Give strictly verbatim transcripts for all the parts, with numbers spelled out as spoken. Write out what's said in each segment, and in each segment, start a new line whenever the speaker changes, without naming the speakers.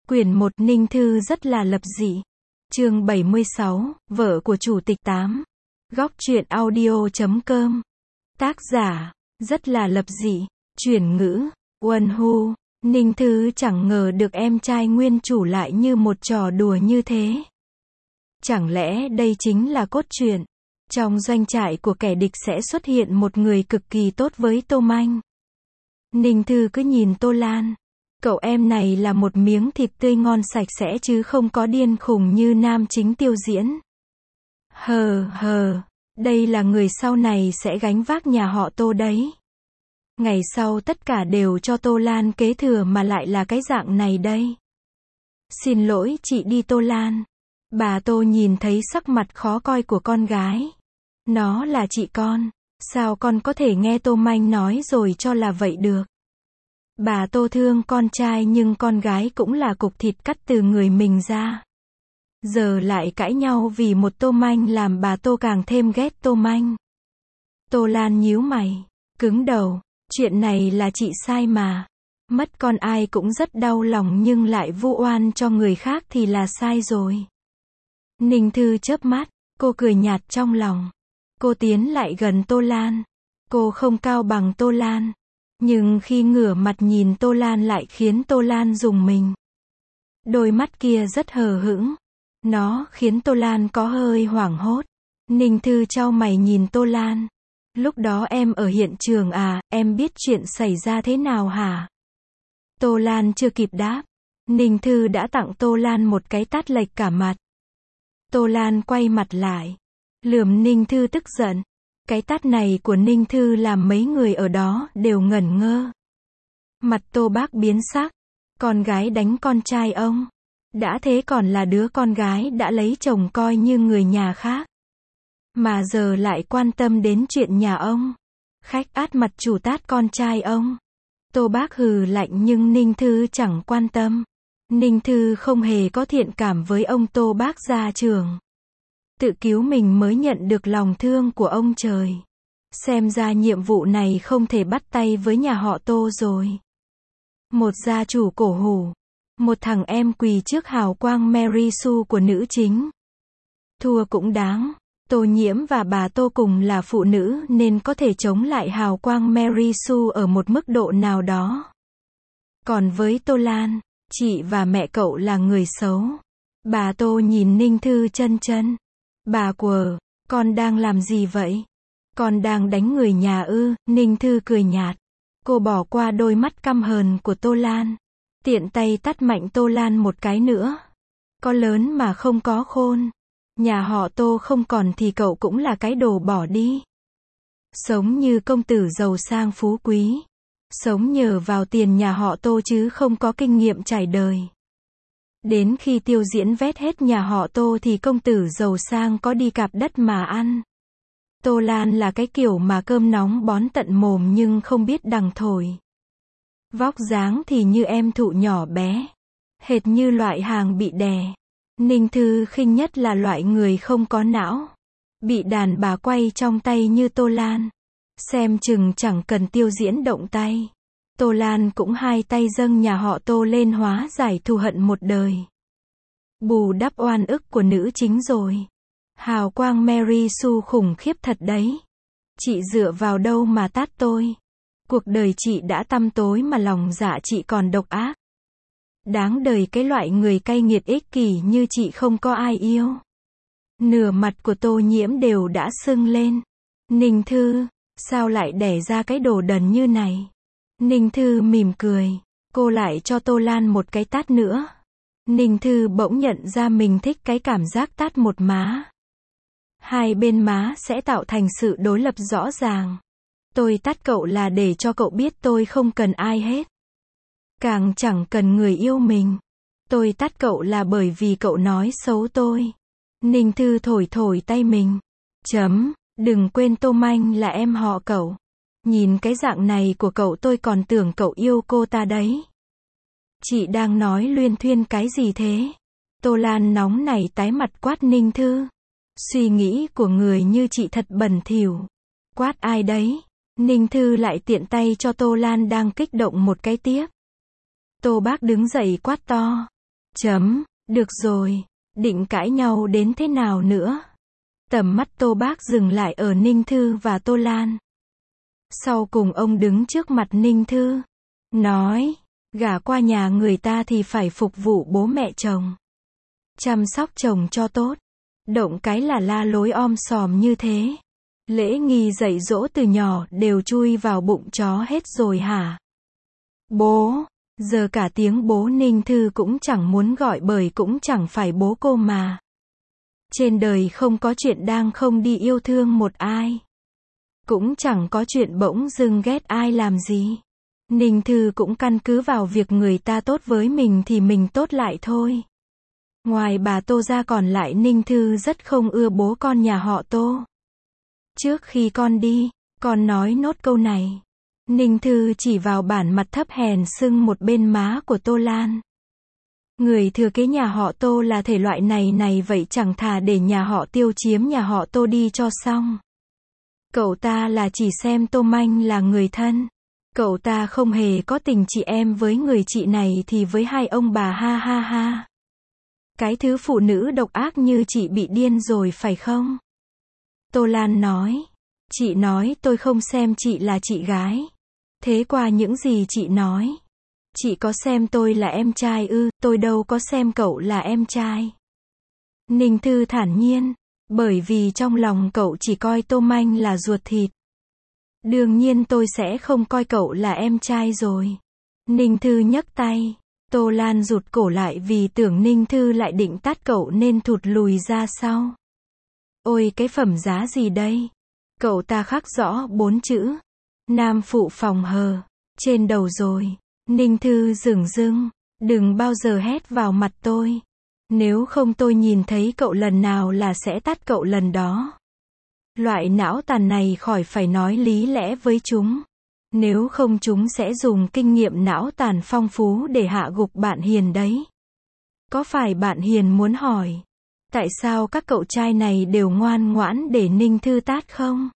Quyển một Ninh Thư rất là lập dị. Chương bảy mươi sáu, vợ của Chủ tịch tám. Góc truyện audio chấm com. Tác giả, rất là lập dị. Chuyển ngữ, Uân Hu. Ninh Thư chẳng ngờ được em trai nguyên chủ lại như một trò đùa như thế. Chẳng lẽ đây chính là cốt truyện? Trong doanh trại của kẻ địch sẽ xuất hiện một người cực kỳ tốt với Tô Manh. Ninh Thư cứ nhìn Tô Lan. Cậu em này là một miếng thịt tươi ngon sạch sẽ chứ không có điên khùng như nam chính Tiêu Diễn. Hờ hờ, đây là người sau này sẽ gánh vác nhà họ Tô đấy. Ngày sau tất cả đều cho Tô Lan kế thừa mà lại là cái dạng này đây. Xin lỗi chị đi Tô Lan. Bà Tô nhìn thấy sắc mặt khó coi của con gái. Nó là chị con, sao con có thể nghe Tô Manh nói rồi cho là vậy được. Bà Tô thương con trai nhưng con gái cũng là cục thịt cắt từ người mình ra. Giờ lại cãi nhau vì một Tô Manh làm bà Tô càng thêm ghét Tô Manh. Tô Lan nhíu mày, cứng đầu, chuyện này là chị sai mà. Mất con ai cũng rất đau lòng nhưng lại vu oan cho người khác thì là sai rồi. Ninh Thư chớp mắt, cô cười nhạt trong lòng. Cô tiến lại gần Tô Lan. Cô không cao bằng Tô Lan. Nhưng khi ngửa mặt nhìn Tô Lan lại khiến Tô Lan rùng mình. Đôi mắt kia rất hờ hững. Nó khiến Tô Lan có hơi hoảng hốt. Ninh Thư chau mày nhìn Tô Lan. Lúc đó em ở hiện trường à, em biết chuyện xảy ra thế nào hả? Tô Lan chưa kịp đáp. Ninh Thư đã tặng Tô Lan một cái tát lệch cả mặt. Tô Lan quay mặt lại. Lườm Ninh Thư tức giận. Cái tát này của Ninh Thư làm mấy người ở đó đều ngẩn ngơ. Mặt Tô Bác biến sắc. Con gái đánh con trai ông. Đã thế còn là đứa con gái đã lấy chồng coi như người nhà khác. Mà giờ lại quan tâm đến chuyện nhà ông. Khách át mặt chủ tát con trai ông. Tô Bác hừ lạnh nhưng Ninh Thư chẳng quan tâm. Ninh Thư không hề có thiện cảm với ông Tô Bác gia trưởng. Tự cứu mình mới nhận được lòng thương của ông trời. Xem ra nhiệm vụ này không thể bắt tay với nhà họ Tô rồi. Một gia chủ cổ hủ. Một thằng em quỳ trước hào quang Mary Sue của nữ chính. Thua cũng đáng. Tô Nhiễm và bà Tô cùng là phụ nữ nên có thể chống lại hào quang Mary Sue ở một mức độ nào đó. Còn với Tô Lan, chị và mẹ cậu là người xấu. Bà Tô nhìn Ninh Thư chân chân. Bà quờ, con đang làm gì vậy? Con đang đánh người nhà ư? Ninh Thư cười nhạt. Cô bỏ qua đôi mắt căm hờn của Tô Lan. Tiện tay tát mạnh Tô Lan một cái nữa. Có lớn mà không có khôn. Nhà họ Tô không còn thì cậu cũng là cái đồ bỏ đi. Sống như công tử giàu sang phú quý. Sống nhờ vào tiền nhà họ Tô chứ không có kinh nghiệm trải đời. Đến khi Tiêu Diễn vét hết nhà họ Tô thì công tử giàu sang có đi cạp đất mà ăn. Tô Lan là cái kiểu mà cơm nóng bón tận mồm nhưng không biết đằng thổi. Vóc dáng thì như em thụ nhỏ bé. Hệt như loại hàng bị đè. Ninh Thư khinh nhất là loại người không có não. Bị đàn bà quay trong tay như Tô Lan. Xem chừng chẳng cần Tiêu Diễn động tay. Tô Lan cũng hai tay dâng nhà họ Tô lên hóa giải thù hận một đời. Bù đắp oan ức của nữ chính rồi. Hào quang Mary Sue khủng khiếp thật đấy. Chị dựa vào đâu mà tát tôi? Cuộc đời chị đã tăm tối mà lòng dạ chị còn độc ác. Đáng đời cái loại người cay nghiệt ích kỷ như chị không có ai yêu. Nửa mặt của Tô Nhiễm đều đã sưng lên. Ninh Thư, sao lại đẻ ra cái đồ đần như này? Ninh Thư mỉm cười. Cô lại cho Tô Lan một cái tát nữa. Ninh Thư bỗng nhận ra mình thích cái cảm giác tát một má. Hai bên má sẽ tạo thành sự đối lập rõ ràng. Tôi tát cậu là để cho cậu biết tôi không cần ai hết. Càng chẳng cần người yêu mình. Tôi tát cậu là bởi vì cậu nói xấu tôi. Ninh Thư thổi thổi tay mình. Chấm, đừng quên Tô Manh là em họ cậu. Nhìn cái dạng này của cậu tôi còn tưởng cậu yêu cô ta đấy. Chị đang nói luyên thuyên cái gì thế? Tô Lan nóng nảy tái mặt quát Ninh Thư. Suy nghĩ của người như chị thật bẩn thỉu. Quát ai đấy? Ninh Thư lại tiện tay cho Tô Lan đang kích động một cái tiếp. Tô Bác đứng dậy quát to. Chấm, được rồi, định cãi nhau đến thế nào nữa? Tầm mắt Tô Bác dừng lại ở Ninh Thư và Tô Lan. Sau cùng ông đứng trước mặt Ninh Thư, nói, gả qua nhà người ta thì phải phục vụ bố mẹ chồng. Chăm sóc chồng cho tốt. Động cái là la lối om sòm như thế. Lễ nghi dạy dỗ từ nhỏ đều chui vào bụng chó hết rồi hả? Bố, giờ cả tiếng bố Ninh Thư cũng chẳng muốn gọi bởi cũng chẳng phải bố cô mà. Trên đời không có chuyện đang không đi yêu thương một ai. Cũng chẳng có chuyện bỗng dưng ghét ai làm gì. Ninh Thư cũng căn cứ vào việc người ta tốt với mình thì mình tốt lại thôi. Ngoài bà Tô ra còn lại Ninh Thư rất không ưa bố con nhà họ Tô. Trước khi con đi, con nói nốt câu này. Ninh Thư chỉ vào bản mặt thấp hèn sưng một bên má của Tô Lan. Người thừa kế nhà họ Tô là thể loại này này vậy chẳng thà để nhà họ Tiêu chiếm nhà họ Tô đi cho xong. Cậu ta là chỉ xem Tô Manh là người thân. Cậu ta không hề có tình chị em với người chị này thì với hai ông bà ha ha ha. Cái thứ phụ nữ độc ác như chị bị điên rồi phải không? Tô Lan nói. Chị nói tôi không xem chị là chị gái. Thế qua những gì chị nói, chị có xem tôi là em trai ư? Tôi đâu có xem cậu là em trai. Ninh Thư thản nhiên. Bởi vì trong lòng cậu chỉ coi Tô Manh là ruột thịt. Đương nhiên tôi sẽ không coi cậu là em trai rồi. Ninh Thư nhấc tay. Tô Lan rụt cổ lại vì tưởng Ninh Thư lại định tát cậu nên thụt lùi ra sau. Ôi cái phẩm giá gì đây? Cậu ta khắc rõ bốn chữ. Nam phụ phòng hờ. Trên đầu rồi. Ninh Thư dửng dưng. Đừng bao giờ hét vào mặt tôi. Nếu không tôi nhìn thấy cậu lần nào là sẽ tát cậu lần đó. Loại não tàn này khỏi phải nói lý lẽ với chúng. Nếu không chúng sẽ dùng kinh nghiệm não tàn phong phú để hạ gục bạn Hiền đấy. Có phải bạn Hiền muốn hỏi, tại sao các cậu trai này đều ngoan ngoãn để Ninh Thư tát không?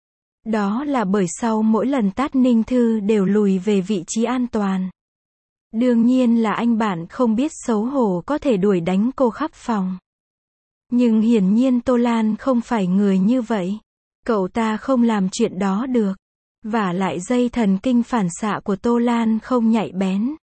Đó là bởi sau mỗi lần tát Ninh Thư đều lùi về vị trí an toàn. Đương nhiên là anh bạn không biết xấu hổ có thể đuổi đánh cô khắp phòng. Nhưng hiển nhiên Tô Lan không phải người như vậy. Cậu ta không làm chuyện đó được. Vả lại dây thần kinh phản xạ của Tô Lan không nhạy bén.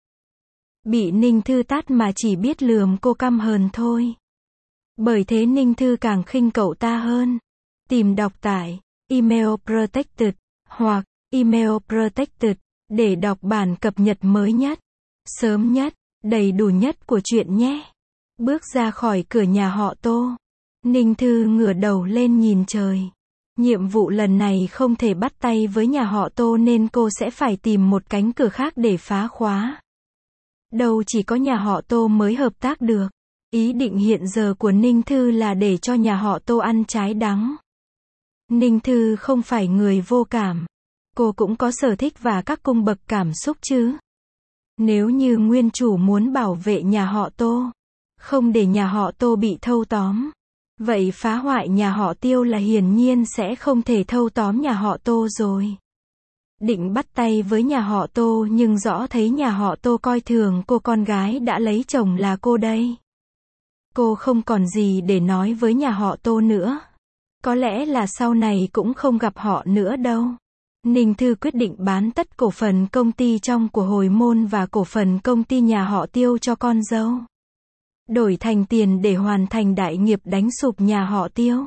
Bị Ninh Thư tát mà chỉ biết lườm cô căm hờn thôi. Bởi thế Ninh Thư càng khinh cậu ta hơn. Tìm đọc tại Email Protected hoặc Email Protected để đọc bản cập nhật mới nhất, sớm nhất, đầy đủ nhất của chuyện nhé. Bước ra khỏi cửa nhà họ Tô, Ninh Thư ngửa đầu lên nhìn trời. Nhiệm vụ lần này không thể bắt tay với nhà họ Tô nên cô sẽ phải tìm một cánh cửa khác để phá khóa. Đâu chỉ có nhà họ Tô mới hợp tác được. Ý định hiện giờ của Ninh Thư là để cho nhà họ Tô ăn trái đắng. Ninh Thư không phải người vô cảm. Cô cũng có sở thích và các cung bậc cảm xúc chứ. Nếu như nguyên chủ muốn bảo vệ nhà họ Tô, không để nhà họ Tô bị thâu tóm, vậy phá hoại nhà họ Tiêu là hiển nhiên sẽ không thể thâu tóm nhà họ Tô rồi. Định bắt tay với nhà họ Tô nhưng rõ thấy nhà họ Tô coi thường cô con gái đã lấy chồng là cô đây. Cô không còn gì để nói với nhà họ Tô nữa. Có lẽ là sau này cũng không gặp họ nữa đâu. Ninh Thư quyết định bán tất cổ phần công ty trong của Hồi Môn và cổ phần công ty nhà họ Tiêu cho con dâu. Đổi thành tiền để hoàn thành đại nghiệp đánh sụp nhà họ Tiêu.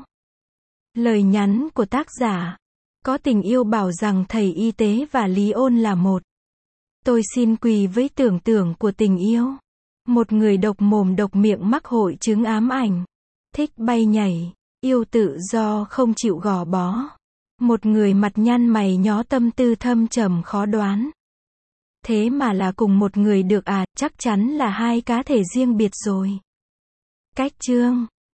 Lời nhắn của tác giả. Có tình yêu bảo rằng thầy y tế và Lý Ôn là một. Tôi xin quỳ với tưởng tượng của tình yêu. Một người độc mồm độc miệng mắc hội chứng ám ảnh. Thích bay nhảy, yêu tự do không chịu gò bó. Một người mặt nhăn mày nhó tâm tư thâm trầm khó đoán. Thế mà là cùng một người được à, chắc chắn là hai cá thể riêng biệt rồi. Cách chương